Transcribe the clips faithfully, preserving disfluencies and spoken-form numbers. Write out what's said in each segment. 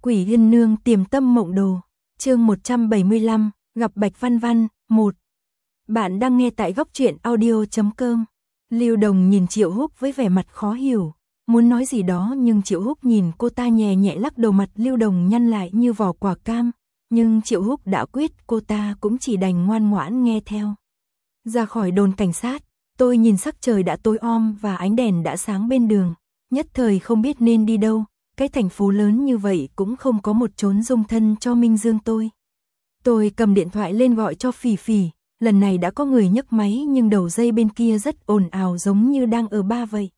Quỷ Yên Nương Tiềm Tâm Mộng Đồ, chương một trăm bảy mươi lăm, gặp Bạch Văn Văn, một. Bạn đang nghe tại góc truyện audio chấm com. Lưu Đồng nhìn Triệu Húc với vẻ mặt khó hiểu, muốn nói gì đó nhưng Triệu Húc nhìn cô ta nhẹ nhẹ lắc đầu, mặt Lưu Đồng nhăn lại như vỏ quả cam, nhưng Triệu Húc đã quyết, cô ta cũng chỉ đành ngoan ngoãn nghe theo. Ra khỏi đồn cảnh sát, tôi nhìn sắc trời đã tối om và ánh đèn đã sáng bên đường, nhất thời không biết nên đi đâu. Cái thành phố lớn như vậy cũng không có một chốn dung thân cho Minh Dương tôi. Tôi cầm điện thoại lên gọi cho Phỉ Phỉ, lần này đã có người nhấc máy nhưng đầu dây bên kia rất ồn ào giống như đang ở bar vậy.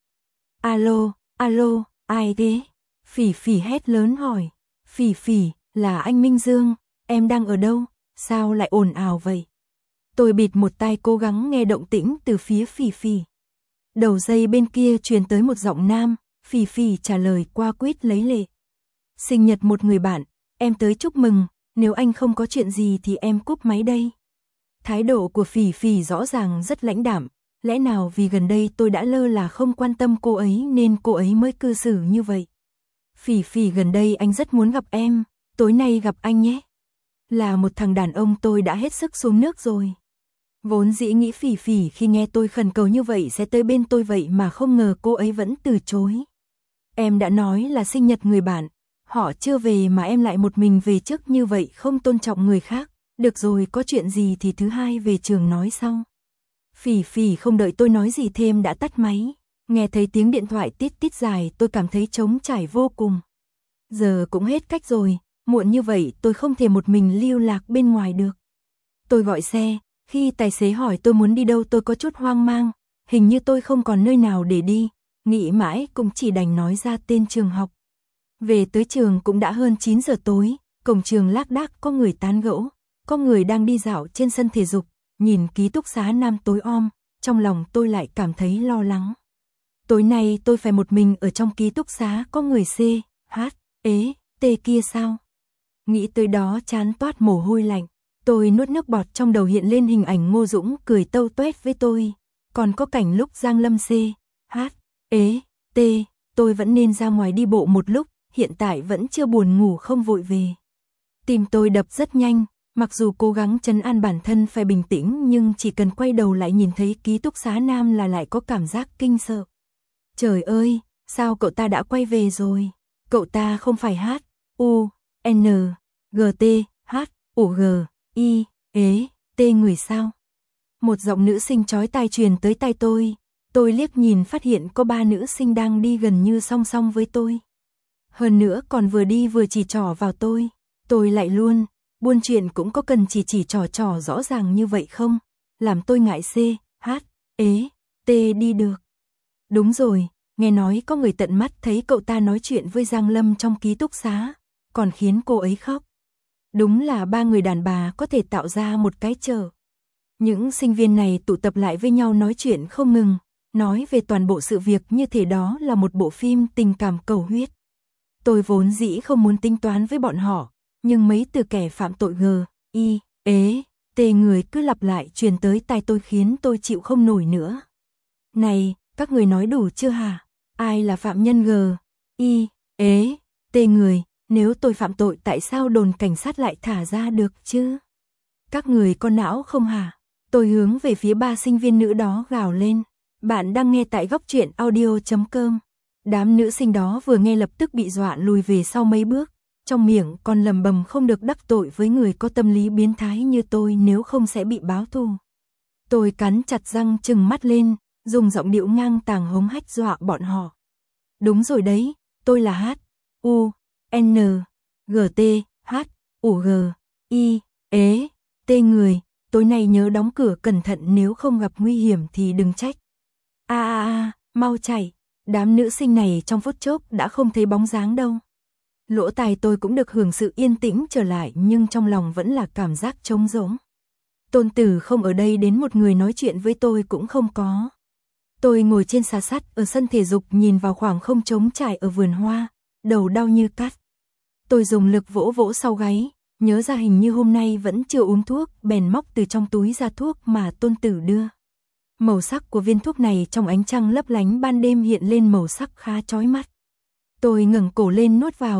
Alo, alo, ai thế? Phỉ Phỉ hét lớn hỏi. Phỉ Phỉ, là anh Minh Dương, em đang ở đâu? Sao lại ồn ào vậy? Tôi bịt một tai cố gắng nghe động tĩnh từ phía Phỉ Phỉ. Đầu dây bên kia truyền tới một giọng nam. Phỉ Phỉ trả lời qua quýt lấy lệ. Sinh nhật một người bạn, em tới chúc mừng, nếu anh không có chuyện gì thì em cúp máy đây. Thái độ của Phỉ Phỉ rõ ràng rất lãnh đạm, lẽ nào vì gần đây tôi đã lơ là không quan tâm cô ấy nên cô ấy mới cư xử như vậy. Phỉ Phỉ, gần đây anh rất muốn gặp em, tối nay gặp anh nhé. Là một thằng đàn ông tôi đã hết sức xuống nước rồi. Vốn dĩ nghĩ Phỉ Phỉ khi nghe tôi khẩn cầu như vậy sẽ tới bên tôi, vậy mà không ngờ cô ấy vẫn từ chối. Em đã nói là sinh nhật người bạn, họ chưa về mà em lại một mình về trước như vậy, không tôn trọng người khác. Được rồi, có chuyện gì thì thứ hai về trường nói sau. Phỉ Phỉ không đợi tôi nói gì thêm đã tắt máy. Nghe thấy tiếng điện thoại tít tít dài, tôi cảm thấy trống trải vô cùng. Giờ cũng hết cách rồi, muộn như vậy tôi không thể một mình lưu lạc bên ngoài được. Tôi gọi xe, khi tài xế hỏi tôi muốn đi đâu tôi có chút hoang mang, hình như tôi không còn nơi nào để đi. Nghĩ mãi cũng chỉ đành nói ra tên trường học. Về tới trường cũng đã hơn chín giờ tối, cổng trường lác đác có người tán gẫu, có người đang đi dạo trên sân thể dục, nhìn ký túc xá nam tối om, trong lòng tôi lại cảm thấy lo lắng. Tối nay tôi phải một mình ở trong ký túc xá có người C, H, ế, T kia sao? Nghĩ tới đó chán toát mồ hôi lạnh, tôi nuốt nước bọt, trong đầu hiện lên hình ảnh Ngô Dũng cười tâu tuét với tôi, còn có cảnh lúc Giang Lâm C, H, ế, T, tôi vẫn nên ra ngoài đi bộ một lúc, hiện tại vẫn chưa buồn ngủ không vội về. Tim tôi đập rất nhanh, mặc dù cố gắng trấn an bản thân phải bình tĩnh nhưng chỉ cần quay đầu lại nhìn thấy ký túc xá nam là lại có cảm giác kinh sợ. Trời ơi, sao cậu ta đã quay về rồi? Cậu ta không phải H, U, N, G, T, H, U, G, I, ế, T người sao? Một giọng nữ sinh chói tai truyền tới tai tôi. Tôi liếc nhìn phát hiện có ba nữ sinh đang đi gần như song song với tôi. Hơn nữa còn vừa đi vừa chỉ trỏ vào tôi. Tôi lại luôn, buôn chuyện cũng có cần chỉ chỉ trỏ trỏ rõ ràng như vậy không? Làm tôi ngại C, H, ế, T đi được. Đúng rồi, nghe nói có người tận mắt thấy cậu ta nói chuyện với Giang Lâm trong ký túc xá, còn khiến cô ấy khóc. Đúng là ba người đàn bà có thể tạo ra một cái chợ. Những sinh viên này tụ tập lại với nhau nói chuyện không ngừng, nói về toàn bộ sự việc như thể đó là một bộ phim tình cảm cầu huyết. Tôi vốn dĩ không muốn tính toán với bọn họ, nhưng mấy từ kẻ phạm tội G, I, ế, T người cứ lặp lại truyền tới tai tôi khiến tôi chịu không nổi nữa. Này, các người nói đủ chưa hả? Ai là phạm nhân G, I, ế, T người, nếu tôi phạm tội tại sao đồn cảnh sát lại thả ra được chứ? Các người có não không hả? Tôi hướng về phía ba sinh viên nữ đó gào lên. Bạn đang nghe tại góc truyện audio chấm com. Đám nữ sinh đó vừa nghe lập tức bị dọa lùi về sau mấy bước, trong miệng còn lầm bầm không được đắc tội với người có tâm lý biến thái như tôi, nếu không sẽ bị báo thù. Tôi cắn chặt răng trừng mắt lên, dùng giọng điệu ngang tàng hống hách dọa bọn họ. Đúng rồi đấy, tôi là H, U, N, G, T, H, U, G, I, ế, T người, tối nay nhớ đóng cửa cẩn thận, nếu không gặp nguy hiểm thì đừng trách. A a a, mau chạy. Đám nữ sinh này trong phút chốc đã không thấy bóng dáng đâu. Lỗ tai tôi cũng được hưởng sự yên tĩnh trở lại, nhưng trong lòng vẫn là cảm giác trống rỗng. Tôn Tử không ở đây, đến một người nói chuyện với tôi cũng không có. Tôi ngồi trên xà sắt ở sân thể dục nhìn vào khoảng không trống trải ở vườn hoa, đầu đau như cắt. Tôi dùng lực vỗ vỗ sau gáy, nhớ ra hình như hôm nay vẫn chưa uống thuốc, bèn móc từ trong túi ra thuốc mà Tôn Tử đưa. Màu sắc của viên thuốc này trong ánh trăng lấp lánh ban đêm hiện lên màu sắc khá chói mắt. Tôi ngẩng cổ lên nuốt vào,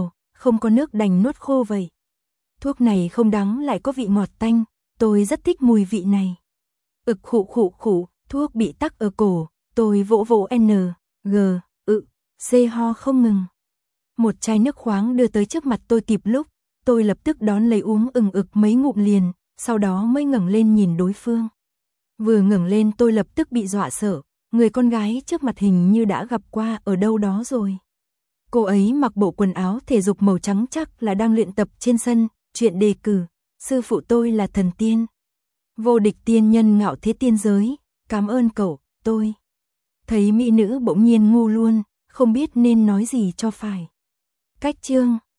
không có nước đành nuốt khô vậy. Thuốc này không đắng lại có vị ngọt tanh, tôi rất thích mùi vị này. Ực khụ khụ khụ, thuốc bị tắc ở cổ, tôi vỗ vỗ N, G, ự, C ho không ngừng. Một chai nước khoáng đưa tới trước mặt tôi kịp lúc, tôi lập tức đón lấy uống ừng ực mấy ngụm liền, sau đó mới ngẩng lên nhìn đối phương. Vừa ngẩng lên tôi lập tức bị dọa sợ, người con gái trước mặt hình như đã gặp qua ở đâu đó rồi. Cô ấy mặc bộ quần áo thể dục màu trắng, chắc là đang luyện tập trên sân, chuyện đề cử, sư phụ tôi là thần tiên. Vô địch tiên nhân ngạo thế tiên giới, cảm ơn cậu, tôi. Thấy mỹ nữ bỗng nhiên ngu luôn, không biết nên nói gì cho phải. Cách chương